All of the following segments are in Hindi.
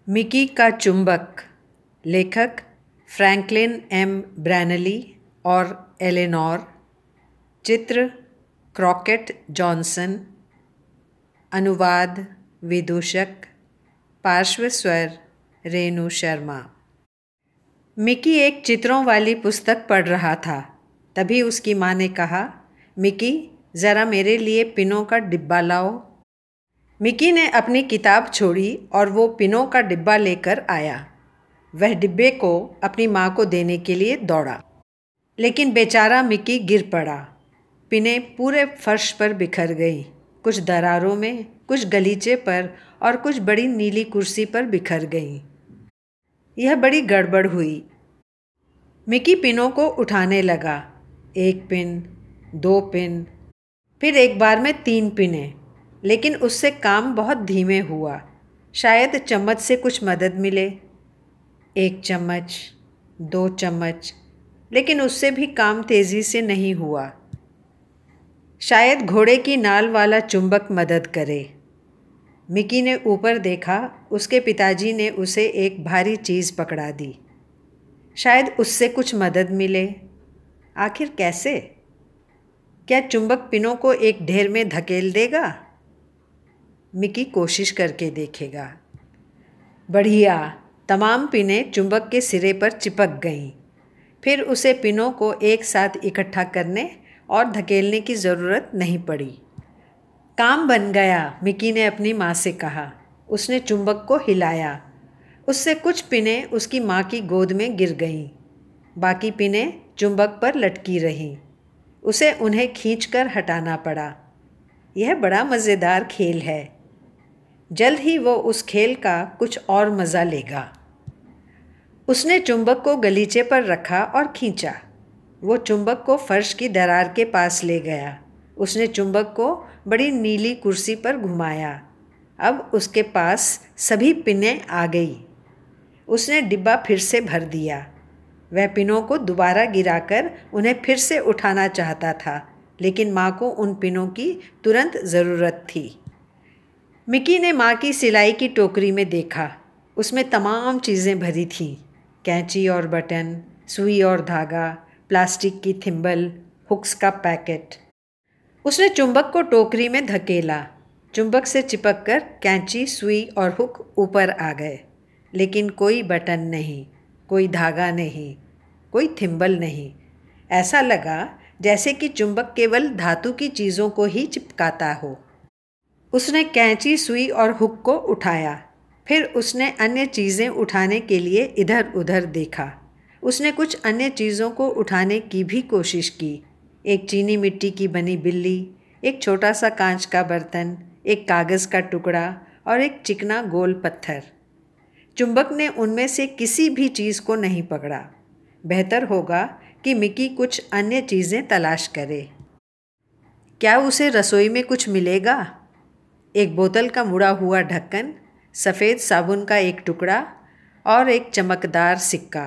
मिकी का चुंबक। लेखक फ्रैंकलिन एम ब्रैनली और एलेनोर। चित्र क्रॉकेट जॉनसन। अनुवाद विदूषक। पार्श्व स्वर रेणु शर्मा। मिकी एक चित्रों वाली पुस्तक पढ़ रहा था। तभी उसकी माँ ने कहा, मिकी ज़रा मेरे लिए पिनों का डिब्बा लाओ। मिकी ने अपनी किताब छोड़ी और वो पिनों का डिब्बा लेकर आया। वह डिब्बे को अपनी माँ को देने के लिए दौड़ा, लेकिन बेचारा मिकी गिर पड़ा। पिनें पूरे फर्श पर बिखर गईं, कुछ दरारों में, कुछ गलीचे पर और कुछ बड़ी नीली कुर्सी पर बिखर गईं। यह बड़ी गड़बड़ हुई। मिकी पिनों को उठाने लगा। 1 पिन, 2 पिन, फिर एक बार में 3 पिनें, लेकिन उससे काम बहुत धीमे हुआ। शायद चम्मच से कुछ मदद मिले। 1 चम्मच, 2 चम्मच, लेकिन उससे भी काम तेज़ी से नहीं हुआ। शायद घोड़े की नाल वाला चुंबक मदद करे। मिकी ने ऊपर देखा। उसके पिताजी ने उसे एक भारी चीज़ पकड़ा दी। शायद उससे कुछ मदद मिले। आखिर कैसे? क्या चुंबक पिनों को एक ढेर में धकेल देगा? मिकी कोशिश करके देखेगा। बढ़िया, तमाम पिनें चुंबक के सिरे पर चिपक गईं। फिर उसे पिनों को एक साथ इकट्ठा करने और धकेलने की ज़रूरत नहीं पड़ी। काम बन गया, मिकी ने अपनी माँ से कहा। उसने चुंबक को हिलाया। उससे कुछ पिनें उसकी माँ की गोद में गिर गईं। बाकी पिनें चुंबक पर लटकी रहीं। उसे उन्हें खींचकर हटाना पड़ा। यह बड़ा मज़ेदार खेल है। जल्द ही वो उस खेल का कुछ और मज़ा लेगा। उसने चुंबक को गलीचे पर रखा और खींचा। वो चुंबक को फर्श की दरार के पास ले गया। उसने चुंबक को बड़ी नीली कुर्सी पर घुमाया। अब उसके पास सभी पिनें आ गई। उसने डिब्बा फिर से भर दिया। वह पिनों को दोबारा गिराकर उन्हें फिर से उठाना चाहता था, लेकिन माँ को उन पिनों की तुरंत ज़रूरत थी। मिकी ने माँ की सिलाई की टोकरी में देखा। उसमें तमाम चीज़ें भरी थीं। कैंची और बटन, सुई और धागा, प्लास्टिक की थिम्बल, हुक्स का पैकेट। उसने चुंबक को टोकरी में धकेला। चुंबक से चिपककर कैंची, सुई और हुक ऊपर आ गए, लेकिन कोई बटन नहीं, कोई धागा नहीं, कोई थिम्बल नहीं। ऐसा लगा जैसे कि चुंबक केवल धातु की चीज़ों को ही चिपकाता हो। उसने कैंची, सुई और हुक को उठाया। फिर उसने अन्य चीज़ें उठाने के लिए इधर उधर देखा। उसने कुछ अन्य चीज़ों को उठाने की भी कोशिश की। एक चीनी मिट्टी की बनी बिल्ली, एक छोटा सा कांच का बर्तन, एक कागज़ का टुकड़ा और एक चिकना गोल पत्थर। चुंबक ने उनमें से किसी भी चीज़ को नहीं पकड़ा। बेहतर होगा कि मिकी कुछ अन्य चीज़ें तलाश करे। क्या उसे रसोई में कुछ मिलेगा? एक बोतल का मुड़ा हुआ ढक्कन, सफ़ेद साबुन का एक टुकड़ा और एक चमकदार सिक्का।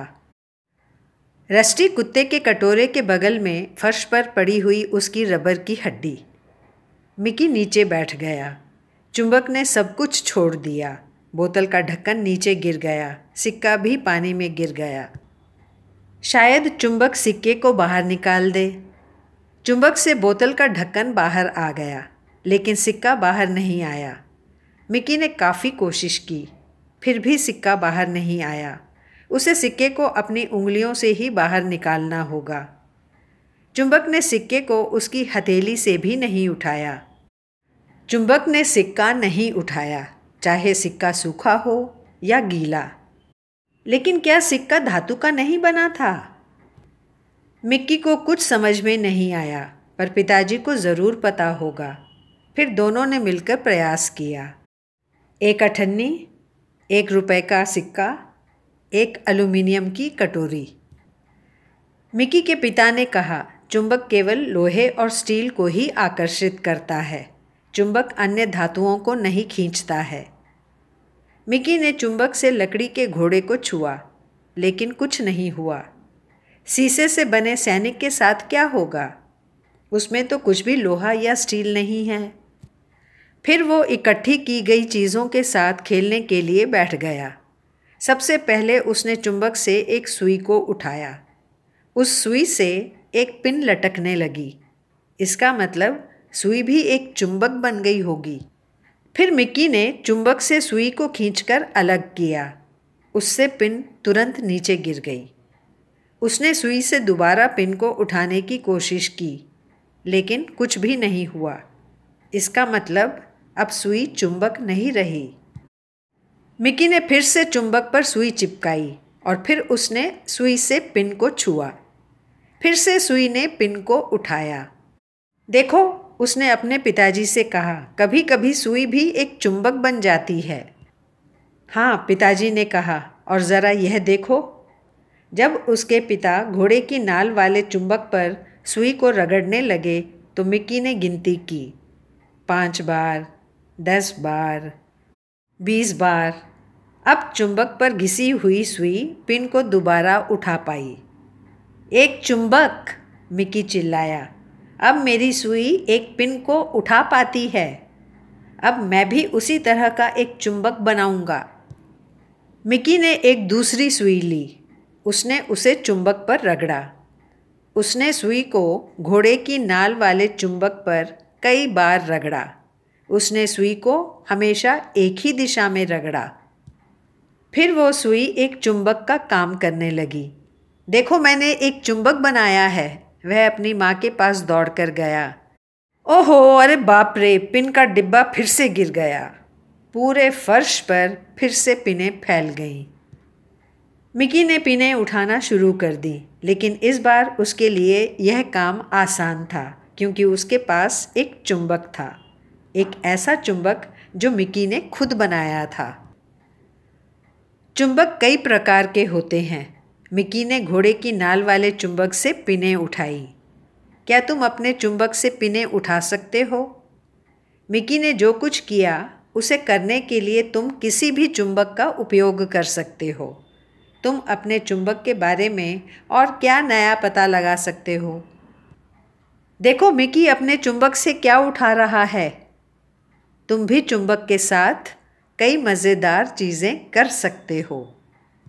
रस्टी कुत्ते के कटोरे के बगल में फर्श पर पड़ी हुई उसकी रबर की हड्डी। मिकी नीचे बैठ गया। चुंबक ने सब कुछ छोड़ दिया। बोतल का ढक्कन नीचे गिर गया। सिक्का भी पानी में गिर गया। शायद चुंबक सिक्के को बाहर निकाल दे। चुंबक से बोतल का ढक्कन बाहर आ गया, लेकिन सिक्का बाहर नहीं आया। मिकी ने काफ़ी कोशिश की, फिर भी सिक्का बाहर नहीं आया। उसे सिक्के को अपनी उंगलियों से ही बाहर निकालना होगा। चुंबक ने सिक्के को उसकी हथेली से भी नहीं उठाया। चुंबक ने सिक्का नहीं उठाया, चाहे सिक्का सूखा हो या गीला। लेकिन क्या सिक्का धातु का नहीं बना था? मिक्की को कुछ समझ में नहीं आया, पर पिताजी को ज़रूर पता होगा। फिर दोनों ने मिलकर प्रयास किया। 1 अठन्नी, 1 रुपए का सिक्का, 1 एल्यूमीनियम की कटोरी। मिकी के पिता ने कहा, चुंबक केवल लोहे और स्टील को ही आकर्षित करता है। चुंबक अन्य धातुओं को नहीं खींचता है। मिकी ने चुंबक से लकड़ी के घोड़े को छुआ, लेकिन कुछ नहीं हुआ। शीशे से बने सैनिक के साथ क्या होगा? उसमें तो कुछ भी लोहा या स्टील नहीं है। फिर वो इकट्ठी की गई चीज़ों के साथ खेलने के लिए बैठ गया। सबसे पहले उसने चुंबक से एक सुई को उठाया। उस सुई से एक पिन लटकने लगी। इसका मतलब सुई भी एक चुंबक बन गई होगी। फिर मिक्की ने चुंबक से सुई को खींचकर अलग किया। उससे पिन तुरंत नीचे गिर गई। उसने सुई से दोबारा पिन को उठाने की कोशिश की, लेकिन कुछ भी नहीं हुआ। इसका मतलब अब सुई चुंबक नहीं रही। मिक्की ने फिर से चुंबक पर सुई चिपकाई और फिर उसने सुई से पिन को छुआ। फिर से सुई ने पिन को उठाया। देखो, उसने अपने पिताजी से कहा, कभी कभी सुई भी एक चुंबक बन जाती है। हाँ, पिताजी ने कहा, और ज़रा यह देखो। जब उसके पिता घोड़े की नाल वाले चुंबक पर सुई को रगड़ने लगे तो मिक्की ने गिनती की, 5 बार, 10 बार, 20 बार। अब चुंबक पर घिसी हुई सुई पिन को दोबारा उठा पाई। एक चुंबक, मिक्की चिल्लाया। अब मेरी सुई एक पिन को उठा पाती है। अब मैं भी उसी तरह का एक चुंबक बनाऊंगा। मिक्की ने एक दूसरी सुई ली। उसने उसे चुंबक पर रगड़ा। उसने सुई को घोड़े की नाल वाले चुंबक पर कई बार रगड़ा। उसने सुई को हमेशा एक ही दिशा में रगड़ा। फिर वो सुई एक चुंबक का काम करने लगी। देखो, मैंने एक चुंबक बनाया है। वह अपनी माँ के पास दौड़कर गया। ओहो, अरे बाप रे! पिन का डिब्बा फिर से गिर गया। पूरे फर्श पर फिर से पिनें फैल गईं। मिक्की ने पिनें उठाना शुरू कर दी, लेकिन इस बार उसके लिए यह काम आसान था, क्योंकि उसके पास एक चुंबक था। एक ऐसा चुंबक जो मिक्की ने खुद बनाया था। चुंबक कई प्रकार के होते हैं। मिक्की ने घोड़े की नाल वाले चुंबक से पिनें उठाई। क्या तुम अपने चुंबक से पिनें उठा सकते हो? मिक्की ने जो कुछ किया उसे करने के लिए तुम किसी भी चुंबक का उपयोग कर सकते हो। तुम अपने चुंबक के बारे में और क्या नया पता लगा सकते हो? देखो, मिक्की अपने चुंबक से क्या उठा रहा है। तुम भी चुंबक के साथ कई मज़ेदार चीज़ें कर सकते हो।